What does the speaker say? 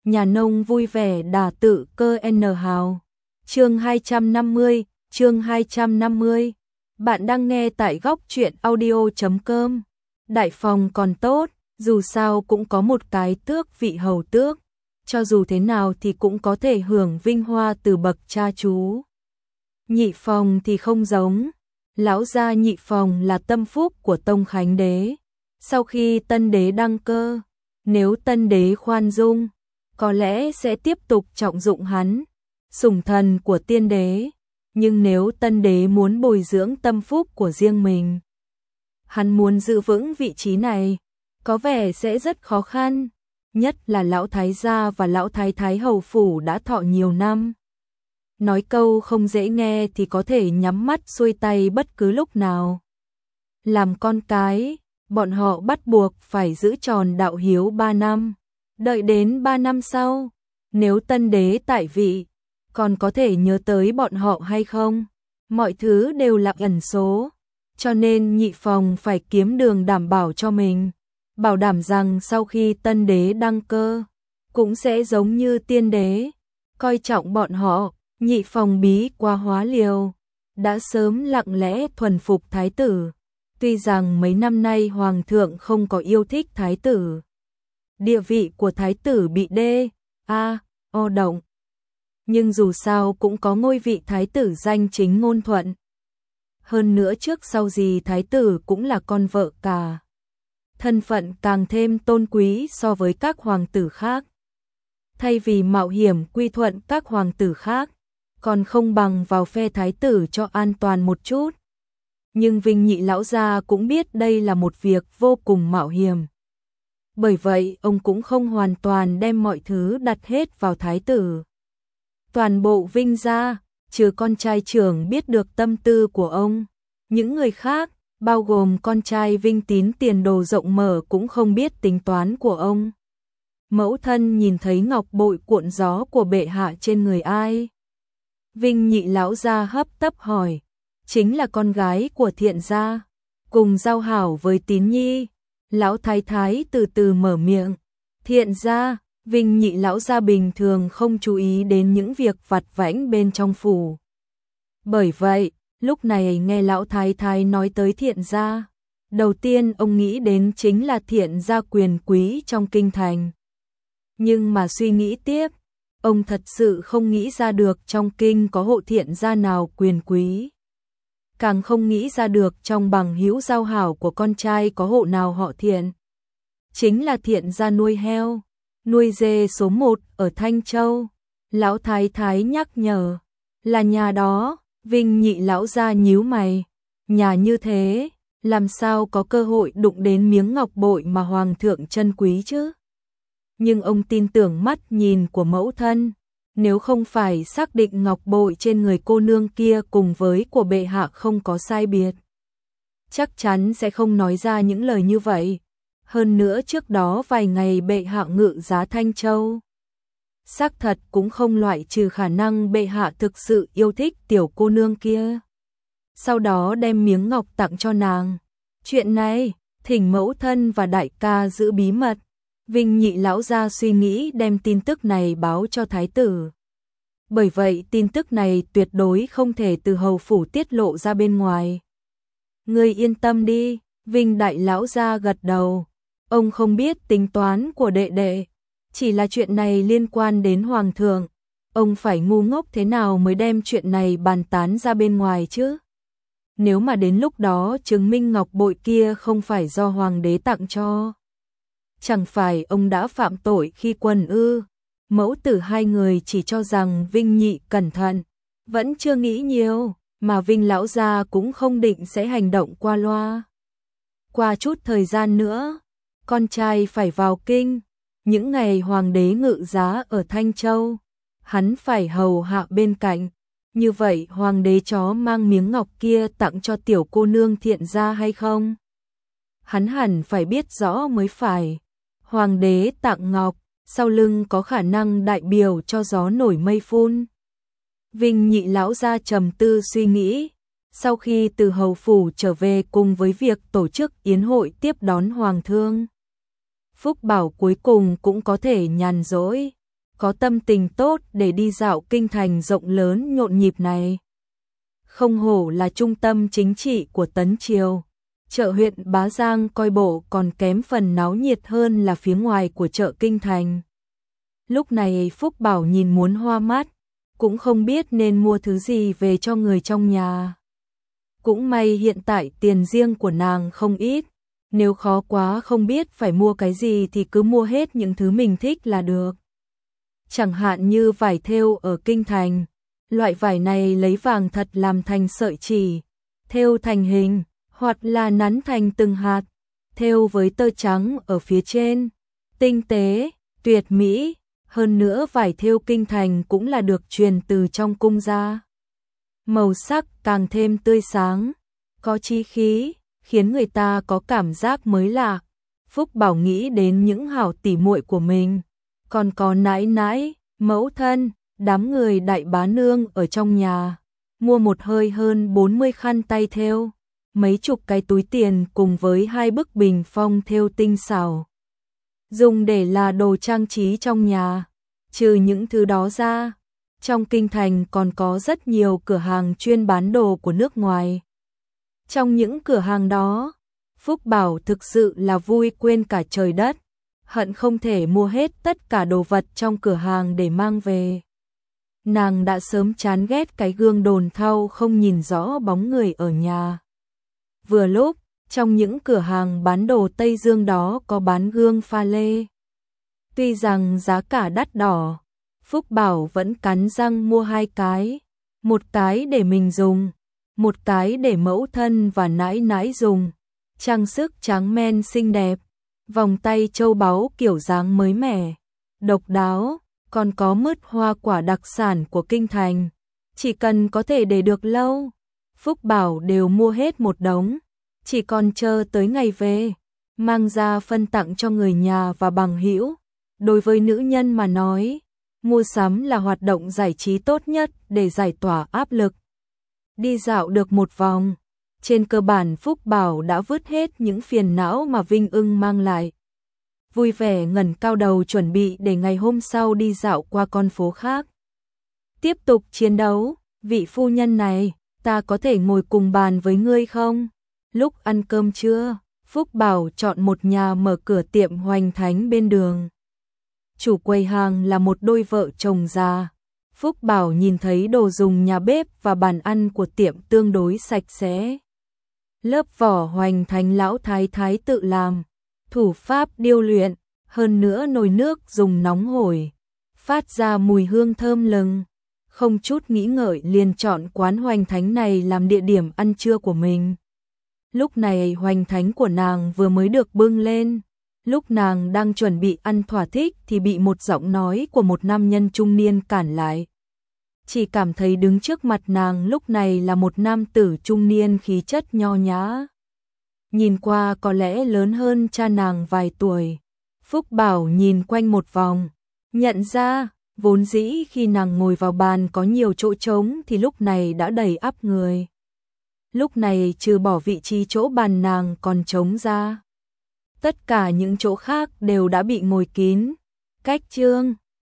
nhà nông vui vẻ đà tự cơ N hào. Chương 250, chương 250. Bạn đang nghe tại góc truyện audio.com. Đại phòng còn tốt, dù sao cũng có một cái tước vị hầu tước, cho dù thế nào thì cũng có thể hưởng vinh hoa từ bậc cha chú. Nhị phòng thì không giống, lão gia nhị phòng là tâm phúc của Tông Khánh đế. Sau khi tân đế đăng cơ, nếu tân đế khoan dung, có lẽ sẽ tiếp tục trọng dụng hắn, sủng thần của tiên đế, nhưng nếu tân đế muốn bồi dưỡng tâm phúc của riêng mình, hắn muốn giữ vững vị trí này, có vẻ sẽ rất khó khăn, nhất là lão thái gia và lão thái thái hầu phủ đã thọ nhiều năm. Nói câu không dễ nghe thì có thể nhắm mắt xuôi tay bất cứ lúc nào. Làm con cái, bọn họ bắt buộc phải giữ tròn đạo hiếu 3 năm. Đợi đến 3 năm sau, nếu tân đế tại vị, còn có thể nhớ tới bọn họ hay không? Mọi thứ đều là ẩn số, cho nên nhị phòng phải kiếm đường đảm bảo cho mình, bảo đảm rằng sau khi tân đế đăng cơ, cũng sẽ giống như tiên đế, coi trọng bọn họ. Nhị phòng bí qua hóa liều, đã sớm lặng lẽ thuần phục thái tử, tuy rằng mấy năm nay hoàng thượng không có yêu thích thái tử. Địa vị của thái tử bị o động, nhưng dù sao cũng có ngôi vị thái tử danh chính ngôn thuận. Hơn nữa trước sau gì thái tử cũng là con vợ cả, thân phận càng thêm tôn quý so với các hoàng tử khác. Thay vì mạo hiểm quy thuận các hoàng tử khác, còn không bằng vào phe thái tử cho an toàn một chút. Nhưng Vinh Nhị lão gia cũng biết đây là một việc vô cùng mạo hiểm. Bởi vậy ông cũng không hoàn toàn đem mọi thứ đặt hết vào thái tử. Toàn bộ Vinh gia, trừ con trai trưởng biết được tâm tư của ông, những người khác, bao gồm con trai Vinh Tín tiền đồ rộng mở cũng không biết tính toán của ông. Mẫu thân nhìn thấy ngọc bội cuộn gió của bệ hạ trên người ai? Vinh Nhị lão gia hấp tấp hỏi, chính là con gái của Thiện gia, cùng giao hảo với Tín nhi. Lão thái thái từ từ mở miệng, Thiện gia. Vinh Nhị lão gia bình thường không chú ý đến những việc vặt vãnh bên trong phủ. Bởi vậy, lúc này nghe lão thái thái nói tới Thiện gia, đầu tiên ông nghĩ đến chính là Thiện gia quyền quý trong kinh thành. Nhưng mà suy nghĩ tiếp, ông thật sự không nghĩ ra được trong kinh có hộ Thiện gia nào quyền quý. Càng không nghĩ ra được trong bằng hữu giao hảo của con trai có hộ nào họ Thiện. Chính là Thiện gia nuôi heo, nuôi dê số 1 ở Thanh Châu. Lão thái thái nhắc nhở, là nhà đó. Vinh Nhị lão gia nhíu mày, nhà như thế, làm sao có cơ hội đụng đến miếng ngọc bội mà hoàng thượng trân quý chứ? Nhưng ông tin tưởng mắt nhìn của mẫu thân, nếu không phải xác định ngọc bội trên người cô nương kia cùng với của bệ hạ không có sai biệt, chắc chắn sẽ không nói ra những lời như vậy. Hơn nữa trước đó vài ngày bệ hạ ngự giá Thanh Châu, xác thật cũng không loại trừ khả năng bệ hạ thực sự yêu thích tiểu cô nương kia, sau đó đem miếng ngọc tặng cho nàng. Chuyện này, thỉnh mẫu thân và đại ca giữ bí mật. Vinh Nhị lão gia suy nghĩ đem tin tức này báo cho thái tử. Bởi vậy tin tức này tuyệt đối không thể từ hầu phủ tiết lộ ra bên ngoài. Ngươi yên tâm đi, Vinh đại lão gia gật đầu. Ông không biết tính toán của đệ đệ, chỉ là chuyện này liên quan đến hoàng thượng. Ông phải ngu ngốc thế nào mới đem chuyện này bàn tán ra bên ngoài chứ? Nếu mà đến lúc đó chứng minh ngọc bội kia không phải do hoàng đế tặng cho, chẳng phải ông đã phạm tội khi quân ư? Mẫu tử hai người chỉ cho rằng Vinh Nhị cẩn thận, vẫn chưa nghĩ nhiều, mà Vinh lão gia cũng không định sẽ hành động qua loa. Qua chút thời gian nữa, con trai phải vào kinh, những ngày hoàng đế ngự giá ở Thanh Châu, hắn phải hầu hạ bên cạnh. Như vậy hoàng đế chó mang miếng ngọc kia tặng cho tiểu cô nương Thiện gia hay không? Hắn hẳn phải biết rõ mới phải. Hoàng đế tặng ngọc, sau lưng có khả năng đại biểu cho gió nổi mây phun. Vinh Nhị lão gia trầm tư suy nghĩ, sau khi từ hầu phủ trở về cùng với việc tổ chức yến hội tiếp đón hoàng thương, Phúc Bảo cuối cùng cũng có thể nhàn rỗi. có tâm tình tốt để đi dạo kinh thành rộng lớn nhộn nhịp này. Không hổ là trung tâm chính trị của Tấn Triều. Chợ huyện Bá Giang coi bộ còn kém phần náo nhiệt hơn là phía ngoài của chợ kinh thành. Lúc này Phúc Bảo nhìn muốn hoa mắt, cũng không biết nên mua thứ gì về cho người trong nhà. Cũng may hiện tại tiền riêng của nàng không ít, nếu khó quá không biết phải mua cái gì thì cứ mua hết những thứ mình thích là được. Chẳng hạn như vải thêu ở kinh thành, loại vải này lấy vàng thật làm thành sợi chỉ, thêu thành hình, hoặc là nắn thành từng hạt, thêu với tơ trắng ở phía trên, tinh tế, tuyệt mỹ. Hơn nữa vải thêu kinh thành cũng là được truyền từ trong cung ra. Màu sắc càng thêm tươi sáng, có chí khí, khiến người ta có cảm giác mới lạ. Phúc Bảo nghĩ đến những hảo tỉ muội của mình, còn có nãi nãi, mẫu thân, đám người đại bá nương ở trong nhà. Mua một hơi hơn 40 khăn tay thêu, mấy chục cái túi tiền cùng với 2 bức bình phong thêu tinh xảo, dùng để là đồ trang trí trong nhà. Trừ những thứ đó ra, trong kinh thành còn có rất nhiều cửa hàng chuyên bán đồ của nước ngoài. Trong những cửa hàng đó, Phúc Bảo thực sự là vui quên cả trời đất, hận không thể mua hết tất cả đồ vật trong cửa hàng để mang về. Nàng đã sớm chán ghét cái gương đồn thau không nhìn rõ bóng người ở nhà. Vừa lúc, trong những cửa hàng bán đồ Tây Dương đó có bán gương pha lê. Tuy rằng giá cả đắt đỏ, Phúc Bảo vẫn cắn răng mua 2 cái, một cái để mình dùng, một cái để mẫu thân và nãi nãi dùng. Trang sức tráng men xinh đẹp, vòng tay châu báu kiểu dáng mới mẻ, độc đáo, còn có mứt hoa quả đặc sản của kinh thành. Chỉ cần có thể để được lâu, Phúc Bảo đều mua hết một đống, chỉ còn chờ tới ngày về, mang ra phân tặng cho người nhà và bằng hữu. Đối với nữ nhân mà nói, mua sắm là hoạt động giải trí tốt nhất để giải tỏa áp lực. Đi dạo được một vòng, trên cơ bản Phúc Bảo đã vứt hết những phiền não mà Vinh Ưng mang lại. Vui vẻ ngẩng cao đầu chuẩn bị để ngày hôm sau đi dạo qua con phố khác. Tiếp tục chiến đấu, vị phu nhân này, ta có thể ngồi cùng bàn với ngươi không? Lúc ăn cơm trưa, Phúc Bảo chọn một nhà mở cửa tiệm hoành thánh bên đường. Chủ quầy hàng là một đôi vợ chồng già. Phúc Bảo nhìn thấy đồ dùng nhà bếp và bàn ăn của tiệm tương đối sạch sẽ. Lớp vỏ hoành thánh lão thái thái tự làm, thủ pháp điêu luyện, hơn nữa nồi nước dùng nóng hổi, phát ra mùi hương thơm lừng. Không chút nghĩ ngợi liền chọn quán hoành thánh này làm địa điểm ăn trưa của mình. Lúc này hoành thánh của nàng vừa mới được bưng lên. Lúc nàng đang chuẩn bị ăn thỏa thích thì bị một giọng nói của một nam nhân trung niên cản lại. Chỉ cảm thấy đứng trước mặt nàng lúc này là một nam tử trung niên khí chất nho nhã. Nhìn qua có lẽ lớn hơn cha nàng vài tuổi. Phúc Bảo nhìn quanh một vòng, nhận ra, vốn dĩ khi nàng ngồi vào bàn có nhiều chỗ trống thì lúc này đã đầy ắp người. Lúc này trừ bỏ vị trí chỗ bàn nàng còn trống ra. Tất cả những chỗ khác đều đã bị ngồi kín. Cách chương